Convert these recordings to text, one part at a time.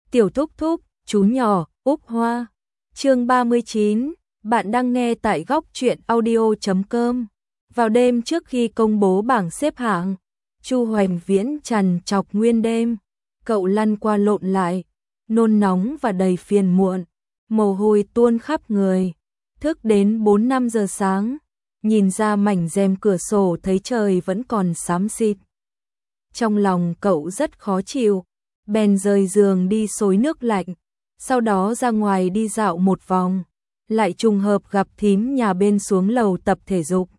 Tiểu thúc thúc, chú nhỏ, Úc Hoa. Chương 39, bạn đang nghe tại góc truyện audio.com. Vào đêm trước khi công bố bảng xếp hạng, Chu Hoành Viễn trằn trọc nguyên đêm, cậu lăn qua lộn lại, nôn nóng và đầy phiền muộn, mồ hôi tuôn khắp người, thức đến 4-5 giờ sáng, nhìn ra mảnh rèm cửa sổ thấy trời vẫn còn xám xịt. Trong lòng cậu rất khó chịu, bèn rời giường đi xối nước lạnh, sau đó ra ngoài đi dạo một vòng, lại trùng hợp gặp thím nhà bên xuống lầu tập thể dục.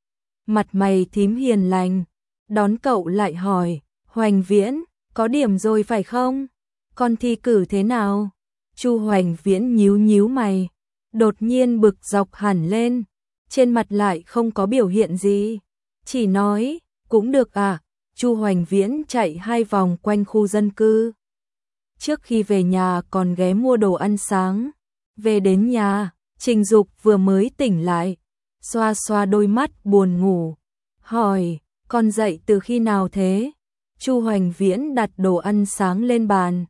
Mặt mày thím hiền lành, đón cậu lại hỏi, Hoành Viễn, có điểm rồi phải không? Con thi cử thế nào? Chu Hoành Viễn nhíu nhíu mày, đột nhiên bực dọc hẳn lên, trên mặt lại không có biểu hiện gì, chỉ nói, cũng được à. Chu Hoành Viễn chạy 2 vòng quanh khu dân cư. Trước khi về nhà còn ghé mua đồ ăn sáng. Về đến nhà, Trình Dục vừa mới tỉnh lại, xoa xoa đôi mắt buồn ngủ, hỏi, con dậy từ khi nào thế? Chu Hoành Viễn đặt đồ ăn sáng lên bàn,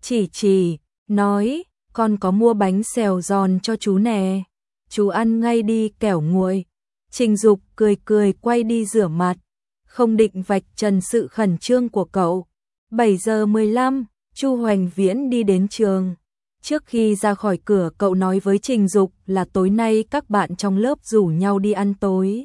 chỉ, nói, con có mua bánh xèo giòn cho chú nè, chú ăn ngay đi kẻo nguội. Trình Dục cười quay đi rửa mặt, không định vạch trần sự khẩn trương của cậu. 7 giờ 15, Chu Hoành Viễn đi đến trường. Trước khi ra khỏi cửa cậu nói với Trình Dục là tối nay các bạn trong lớp rủ nhau đi ăn tối.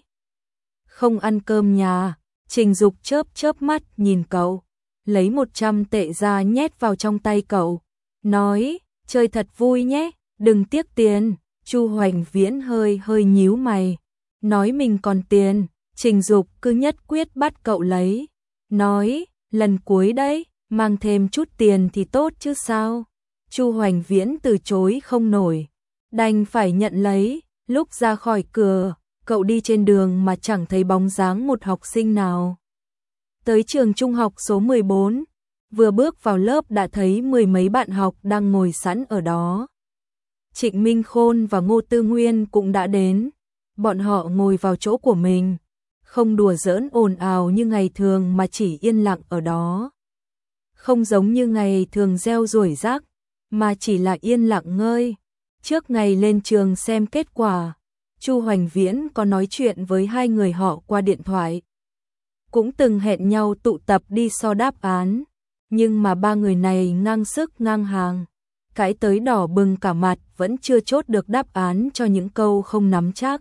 Không ăn cơm nhà. Trình Dục chớp mắt nhìn cậu, lấy 100 tệ ra nhét vào trong tay cậu, nói, chơi thật vui nhé, đừng tiếc tiền. Chu Hoành Viễn hơi nhíu mày, nói mình còn tiền. Trình Dục cứ nhất quyết bắt cậu lấy, nói, lần cuối đấy, mang thêm chút tiền thì tốt chứ sao. Chu Hoành Viễn từ chối không nổi, đành phải nhận lấy. Lúc ra khỏi cửa, cậu đi trên đường mà chẳng thấy bóng dáng một học sinh nào. Tới trường trung học số 14, vừa bước vào lớp đã thấy 10 mấy bạn học đang ngồi sẵn ở đó. Trịnh Minh Khôn và Ngô Tư Nguyên cũng đã đến, bọn họ ngồi vào chỗ của mình, không đùa giỡn ồn ào như ngày thường mà chỉ yên lặng ở đó. Không giống như ngày thường reo ruổi rác, mà chỉ là yên lặng ngơi. Trước ngày lên trường xem kết quả, Chu Hoành Viễn có nói chuyện với 2 người họ qua điện thoại. Cũng từng hẹn nhau tụ tập đi so đáp án, nhưng mà 3 người này ngang sức ngang hàng, cãi tới đỏ bừng cả mặt vẫn chưa chốt được đáp án cho những câu không nắm chắc.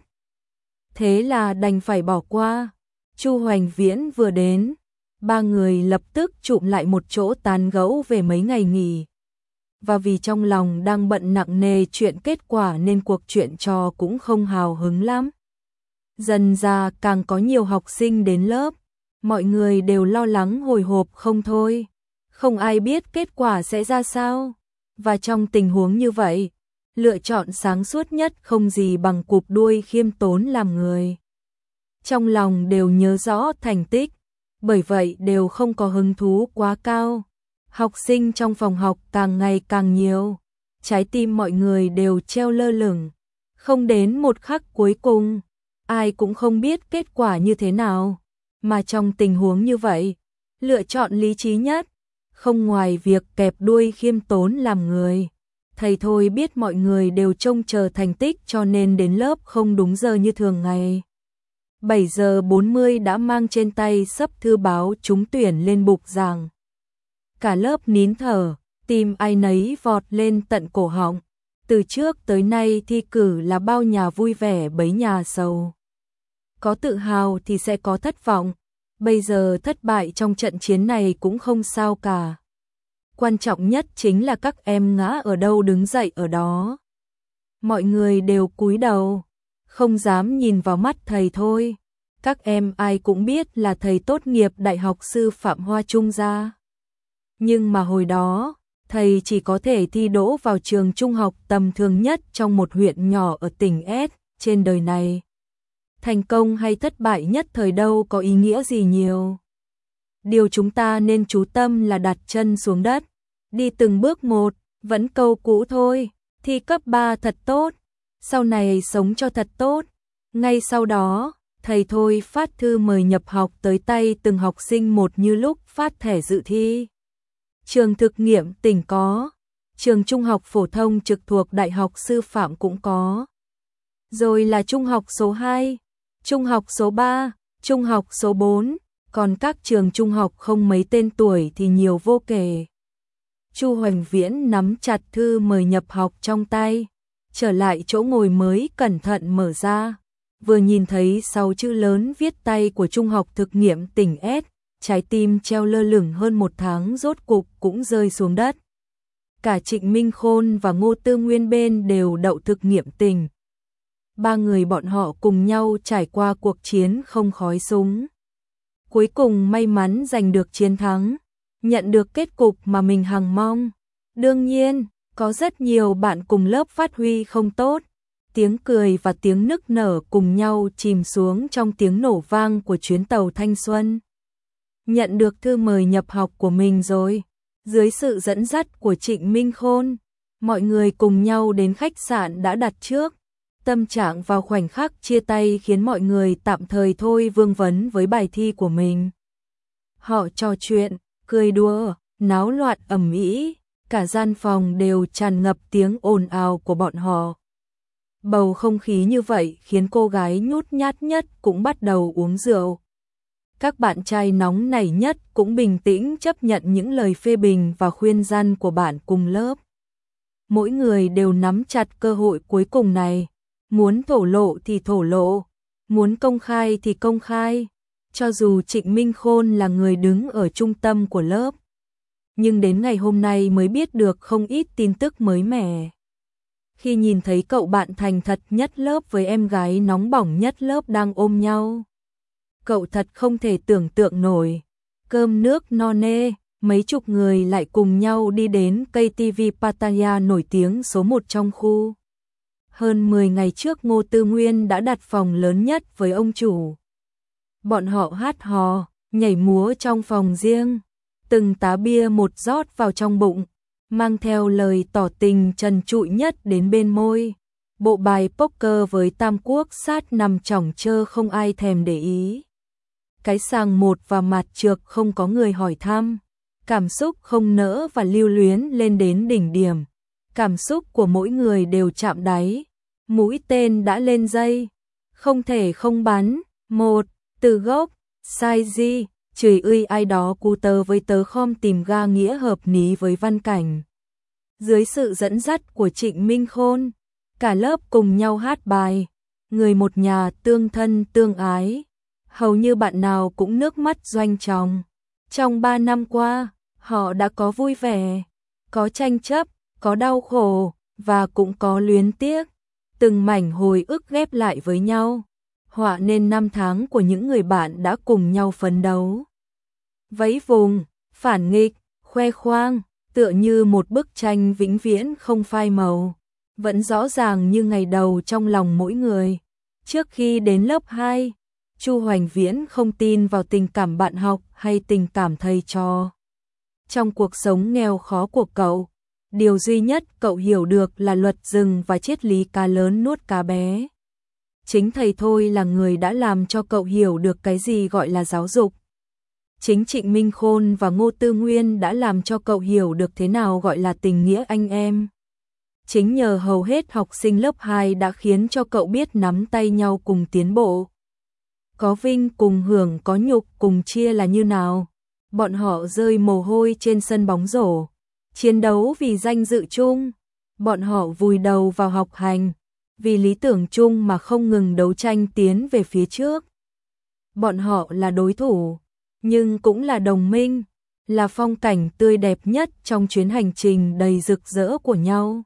Thế là đành phải bỏ qua. Chu Hoành Viễn vừa đến, 3 người lập tức chụm lại một chỗ tán gẫu về mấy ngày nghỉ. Và vì trong lòng đang bận nặng nề chuyện kết quả nên cuộc chuyện trò cũng không hào hứng lắm. Dần ra càng có nhiều học sinh đến lớp, mọi người đều lo lắng hồi hộp không thôi. Không ai biết kết quả sẽ ra sao. Và trong tình huống như vậy, lựa chọn sáng suốt nhất không gì bằng cụp đuôi khiêm tốn làm người. Trong lòng đều nhớ rõ thành tích, bởi vậy đều không có hứng thú quá cao. Học sinh trong phòng học càng ngày càng nhiều, trái tim mọi người đều treo lơ lửng, không đến một khắc cuối cùng, ai cũng không biết kết quả như thế nào. Mà trong tình huống như vậy, lựa chọn lý trí nhất, không ngoài việc kẹp đuôi khiêm tốn làm người. Thầy thôi biết mọi người đều trông chờ thành tích cho nên đến lớp không đúng giờ như thường ngày. 7 giờ 40 đã mang trên tay xấp thư báo trúng tuyển lên bục giảng. Cả lớp nín thở, tim ai nấy vọt lên tận cổ họng. Từ trước tới nay thi cử là bao nhà vui vẻ bấy nhà sầu. Có tự hào thì sẽ có thất vọng. Bây giờ thất bại trong trận chiến này cũng không sao cả. Quan trọng nhất chính là các em ngã ở đâu đứng dậy ở đó. Mọi người đều cúi đầu, không dám nhìn vào mắt thầy thôi. Các em ai cũng biết là thầy tốt nghiệp Đại học Sư phạm Hoa Trung gia. Nhưng mà hồi đó, thầy chỉ có thể thi đỗ vào trường trung học tầm thường nhất trong một huyện nhỏ ở tỉnh S trên đời này. Thành công hay thất bại nhất thời đâu có ý nghĩa gì nhiều. Điều chúng ta nên chú tâm là đặt chân xuống đất, đi từng bước một, vẫn câu cũ thôi, thi cấp 3 thật tốt, sau này sống cho thật tốt. Ngay sau đó, thầy thôi phát thư mời nhập học tới tay từng học sinh một như lúc phát thẻ dự thi. Trường thực nghiệm tỉnh có trường trung học phổ thông trực thuộc Đại học Sư phạm cũng có. Rồi là trung học số 2, trung học số 3, trung học số 4, còn các trường trung học không mấy tên tuổi thì nhiều vô kể. Chu Hoành Viễn nắm chặt thư mời nhập học trong tay, trở lại chỗ ngồi mới cẩn thận mở ra, vừa nhìn thấy 6 chữ lớn viết tay của trung học thực nghiệm tỉnh S, trái tim treo lơ lửng hơn 1 tháng rốt cục cũng rơi xuống đất. Cả Trịnh Minh Khôn và Ngô Tư Nguyên bên đều đậu thực nghiệm tỉnh. Ba người bọn họ cùng nhau trải qua cuộc chiến không khói súng. Cuối cùng may mắn giành được chiến thắng, nhận được kết cục mà mình hằng mong. Đương nhiên, có rất nhiều bạn cùng lớp phát huy không tốt. Tiếng cười và tiếng nức nở cùng nhau chìm xuống trong tiếng nổ vang của chuyến tàu thanh xuân. Nhận được thư mời nhập học của mình rồi. Dưới sự dẫn dắt của Trịnh Minh Khôn, mọi người cùng nhau đến khách sạn đã đặt trước. Tâm trạng vào khoảnh khắc chia tay khiến mọi người tạm thời thôi vương vấn với bài thi của mình. Họ trò chuyện, cười đùa, náo loạn ầm ĩ, cả gian phòng đều tràn ngập tiếng ồn ào của bọn họ. Bầu không khí như vậy khiến cô gái nhút nhát nhất cũng bắt đầu uống rượu. Các bạn trai nóng nảy nhất cũng bình tĩnh chấp nhận những lời phê bình và khuyên răn của bạn cùng lớp. Mỗi người đều nắm chặt cơ hội cuối cùng này, muốn thổ lộ thì thổ lộ, muốn công khai thì công khai. Cho dù Trịnh Minh Khôn là người đứng ở trung tâm của lớp, nhưng đến ngày hôm nay mới biết được không ít tin tức mới mẻ. Khi nhìn thấy cậu bạn thành thật nhất lớp với em gái nóng bỏng nhất lớp đang ôm nhau, cậu thật không thể tưởng tượng nổi. Cơm nước no nê, mấy chục người lại cùng nhau đi đến cây TV Pattaya nổi tiếng số 1 trong khu. Hơn 10 ngày trước Ngô Tư Nguyên đã đặt phòng lớn nhất với ông chủ. Bọn họ hát hò, nhảy múa trong phòng riêng, từng tá bia một rót vào trong bụng, mang theo lời tỏ tình trần trụi nhất đến bên môi. Bộ bài poker với tam quốc sát nằm chỏng chơ không ai thèm để ý. Cái sàng một và mặt trược không có người hỏi thăm. Cảm xúc không nỡ và lưu luyến lên đến đỉnh điểm. Cảm xúc của mỗi người đều chạm đáy. Mũi tên đã lên dây. Không thể không bắn. Một, từ gốc, sai di, chửi ươi ai đó cu tơ với tớ khom tìm ga nghĩa hợp ní với văn cảnh. Dưới sự dẫn dắt của Trịnh Minh Khôn, cả lớp cùng nhau hát bài. Người một nhà tương thân tương ái. Hầu như bạn nào cũng nước mắt doanh tròng. Trong 3 năm qua, họ đã có vui vẻ, có tranh chấp, có đau khổ, và cũng có luyến tiếc. Từng mảnh hồi ức ghép lại với nhau, họa nên 5 tháng của những người bạn đã cùng nhau phấn đấu. Vẫy vùng, phản nghịch, khoe khoang, tựa như một bức tranh vĩnh viễn không phai màu, vẫn rõ ràng như ngày đầu trong lòng mỗi người. Trước khi đến lớp 2, Chu Hoành Viễn không tin vào tình cảm bạn học hay tình cảm thầy trò. Trong cuộc sống nghèo khó của cậu, điều duy nhất cậu hiểu được là luật rừng và triết lý cá lớn nuốt cá bé. Chính thầy thôi là người đã làm cho cậu hiểu được cái gì gọi là giáo dục. Chính Trịnh Minh Khôn và Ngô Tư Nguyên đã làm cho cậu hiểu được thế nào gọi là tình nghĩa anh em. Chính nhờ hầu hết học sinh lớp 2 đã khiến cho cậu biết nắm tay nhau cùng tiến bộ. Có vinh cùng hưởng, có nhục cùng chia là như nào. Bọn họ rơi mồ hôi trên sân bóng rổ, chiến đấu vì danh dự chung. Bọn họ vùi đầu vào học hành, vì lý tưởng chung mà không ngừng đấu tranh tiến về phía trước. Bọn họ là đối thủ, nhưng cũng là đồng minh, là phong cảnh tươi đẹp nhất trong chuyến hành trình đầy rực rỡ của nhau.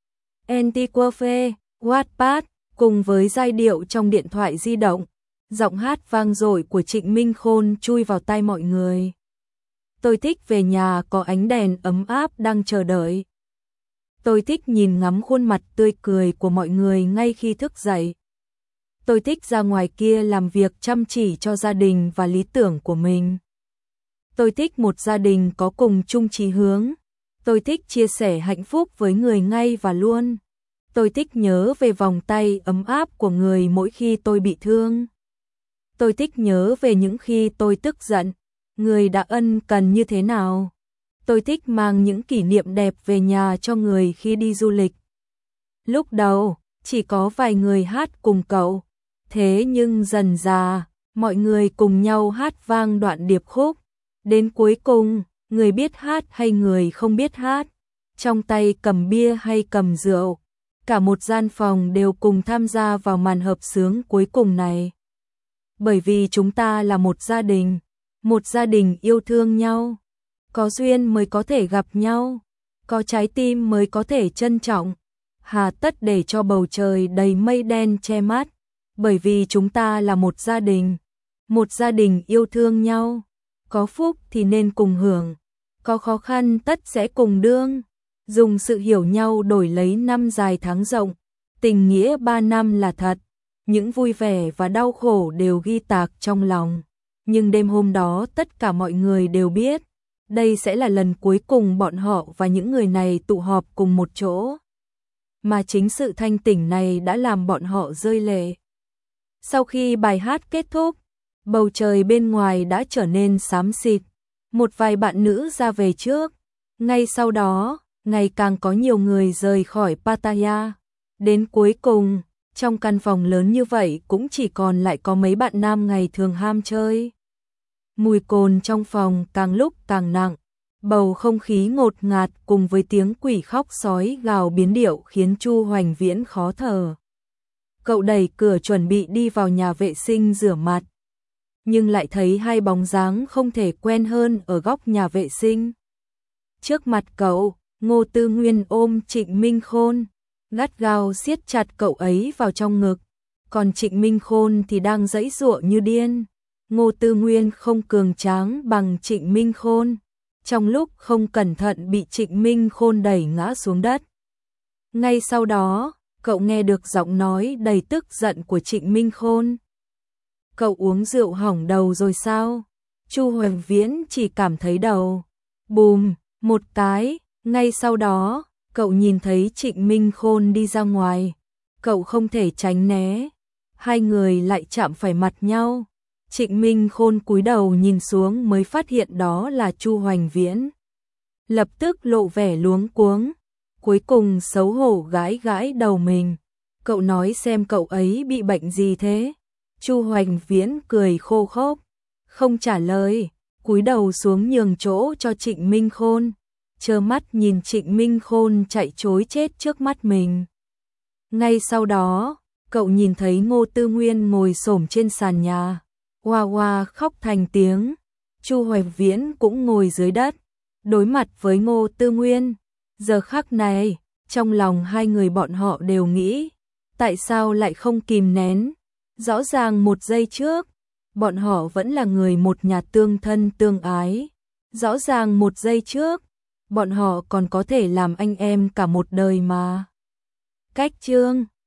Antiquafe, Wattpad, cùng với giai điệu trong điện thoại di động, giọng hát vang dội của Trịnh Minh Khôn chui vào tai mọi người. Tôi thích về nhà có ánh đèn ấm áp đang chờ đợi. Tôi thích nhìn ngắm khuôn mặt tươi cười của mọi người ngay khi thức dậy. Tôi thích ra ngoài kia làm việc chăm chỉ cho gia đình và lý tưởng của mình. Tôi thích một gia đình có cùng chung chí hướng. Tôi thích chia sẻ hạnh phúc với người ngay và luôn. Tôi thích nhớ về vòng tay ấm áp của người mỗi khi tôi bị thương. Tôi thích nhớ về những khi tôi tức giận, người đã ân cần như thế nào. Tôi thích mang những kỷ niệm đẹp về nhà cho người khi đi du lịch. Lúc đầu, chỉ có vài người hát cùng cậu. Thế nhưng dần dà, mọi người cùng nhau hát vang đoạn điệp khúc. Đến cuối cùng, người biết hát hay người không biết hát, trong tay cầm bia hay cầm rượu, cả một gian phòng đều cùng tham gia vào màn hợp xướng cuối cùng này. Bởi vì chúng ta là một gia đình yêu thương nhau. Có duyên mới có thể gặp nhau, có trái tim mới có thể trân trọng. Hà tất để cho bầu trời đầy mây đen che mắt, bởi vì chúng ta là một gia đình yêu thương nhau. Có phúc thì nên cùng hưởng, có khó khăn tất sẽ cùng đương. Dùng sự hiểu nhau đổi lấy năm dài tháng rộng, tình nghĩa 3 năm là thật. Những vui vẻ và đau khổ đều ghi tạc trong lòng. Nhưng đêm hôm đó tất cả mọi người đều biết, đây sẽ là lần cuối cùng bọn họ và những người này tụ họp cùng một chỗ. Mà chính sự thanh tỉnh này đã làm bọn họ rơi lệ. Sau khi bài hát kết thúc, bầu trời bên ngoài đã trở nên xám xịt. Một vài bạn nữ ra về trước. Ngay sau đó, ngày càng có nhiều người rời khỏi Pattaya. Đến cuối cùng, trong căn phòng lớn như vậy cũng chỉ còn lại có mấy bạn nam ngày thường ham chơi. Mùi cồn trong phòng càng lúc càng nặng. Bầu không khí ngột ngạt cùng với tiếng quỷ khóc sói gào biến điệu khiến Chu Hoành Viễn khó thở. Cậu đẩy cửa chuẩn bị đi vào nhà vệ sinh rửa mặt, nhưng lại thấy hai bóng dáng không thể quen hơn ở góc nhà vệ sinh. Trước mặt cậu, Ngô Tư Nguyên ôm Trịnh Minh Khôn, gắt gao siết chặt cậu ấy vào trong ngực, còn Trịnh Minh Khôn thì đang giãy giụa như điên. Ngô Tư Nguyên không cường tráng bằng Trịnh Minh Khôn, trong lúc không cẩn thận bị Trịnh Minh Khôn đẩy ngã xuống đất. Ngay sau đó, cậu nghe được giọng nói đầy tức giận của Trịnh Minh Khôn. Cậu uống rượu hỏng đầu rồi sao? Chu Hoành Viễn chỉ cảm thấy đầu bùm một cái, ngay sau đó, cậu nhìn thấy Trịnh Minh Khôn đi ra ngoài. Cậu không thể tránh né, hai người lại chạm phải mặt nhau. Trịnh Minh Khôn cúi đầu nhìn xuống mới phát hiện đó là Chu Hoành Viễn. Lập tức lộ vẻ luống cuống, cuối cùng xấu hổ gãi gãi đầu mình. Cậu nói xem cậu ấy bị bệnh gì thế? Chu Hoành Viễn cười khô khốc, không trả lời, cúi đầu xuống nhường chỗ cho Trịnh Minh Khôn, trơ mắt nhìn Trịnh Minh Khôn chạy trối chết trước mắt mình. Ngay sau đó, cậu nhìn thấy Ngô Tư Nguyên ngồi xổm trên sàn nhà, oa oa khóc thành tiếng. Chu Hoành Viễn cũng ngồi dưới đất, đối mặt với Ngô Tư Nguyên. Giờ khắc này, trong lòng hai người bọn họ đều nghĩ, tại sao lại không kìm nén? Rõ ràng một giây trước, bọn họ vẫn là người một nhà tương thân tương ái. Rõ ràng một giây trước, bọn họ còn có thể làm anh em cả một đời mà. Cách chương